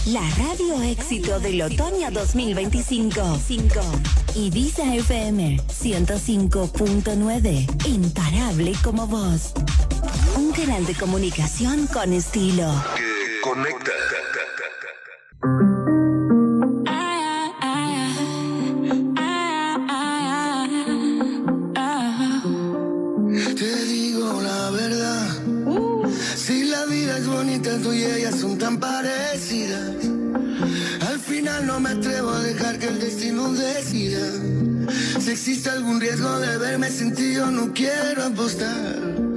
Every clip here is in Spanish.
La radio éxito del otoño 2025. Ibiza FM 105.9. Imparable como vos. Un canal de comunicación con estilo. Que conecta. Te digo la verdad. Si la vida es bonita, tú y ella son tan parecidas. Al final no me atrevo a dejar que el destino decida. Si existe algún riesgo de verme sentido, no quiero apostar.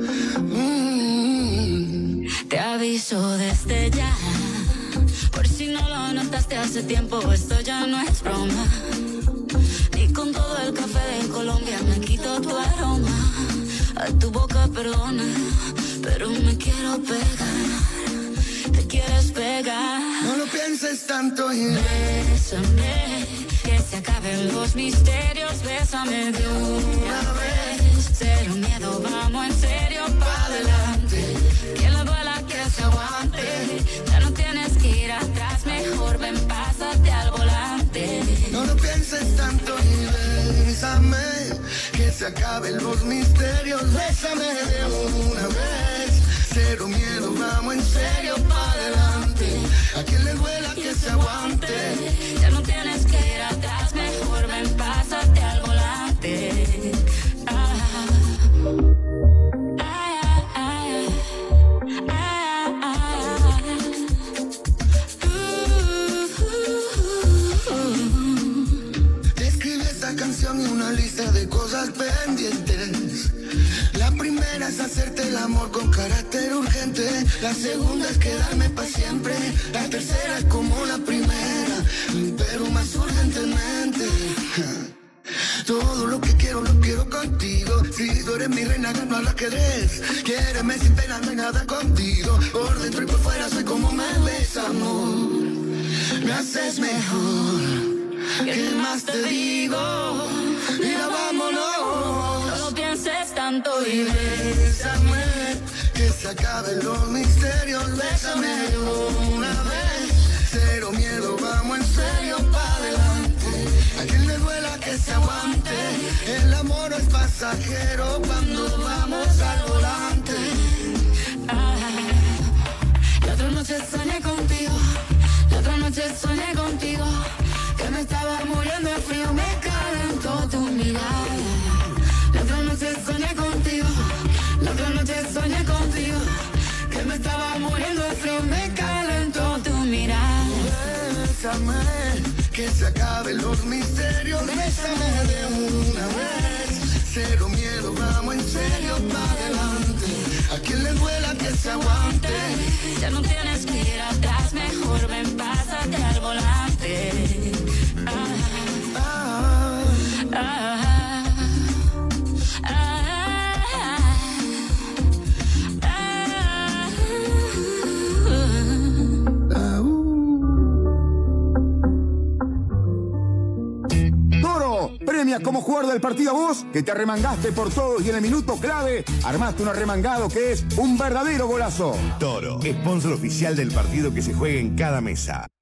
Te aviso desde ya, por si no lo notaste hace tiempo, esto ya no es broma. Ni con todo el café de Colombia me quito tu aroma. A tu boca perdona, pero me quiero pegar. Te quieres pegar. No lo pienses tanto y bésame, que se acaben los misterios. Bésame de una vez. Cero miedo, vamos en serio pa' adelante. Que le duela, que se aguante. Ya no tienes que ir atrás, mejor ven, pásate al volante. no lo pienses tanto y bésame, que se acaben los misterios. Bésame de una vez. Cero miedo, vamos en serio pa' adelante. A quien le duela que se aguante. Ya no tienes que ir atrás, mejor ven, pásate al volante. Te escribí esta canción y una lista de cosas pendientes. La primera es hacerte el amor con carácter urgente. La segunda es quedarme pa' siempre. La tercera es como la primera, pero más urgentemente. Todo lo que quiero, lo quiero contigo. Si tú eres mi reina, gano al ajedrez. Quiéreme sin pena, no hay nada contigo. Por dentro y por fuera soy como me ves, amor. Me haces mejor. ¿Qué más te digo? Mira, vámonos. No lo pienses tanto y Bésame, que se acaben los misterios. Bésame de una vez. Cero miedo, vamos en serio pa' adelante. A quien le duela que se aguante. El amor es pasajero cuando vamos al volante. La otra noche soñé contigo. La otra noche soñé contigo. Que me estaba muriendo de frío, me calentó tu mirada. La otra noche soñé contigo. La otra noche soñé contigo. Que me estaba muriendo de frío, me calentó tu mirada. Bésame, que se acaben los misterios. Bésame de una vez. Cero miedo, vamos en serio pa' adelante. A quien le duela que se aguante. Ya no tienes que ir atrás, mejor ven, pásate al volante. Premia como jugador del partido vos, que te arremangaste por todos y en el minuto clave armaste un arremangado que es un verdadero golazo. Toro, sponsor oficial del partido que se juega en cada mesa.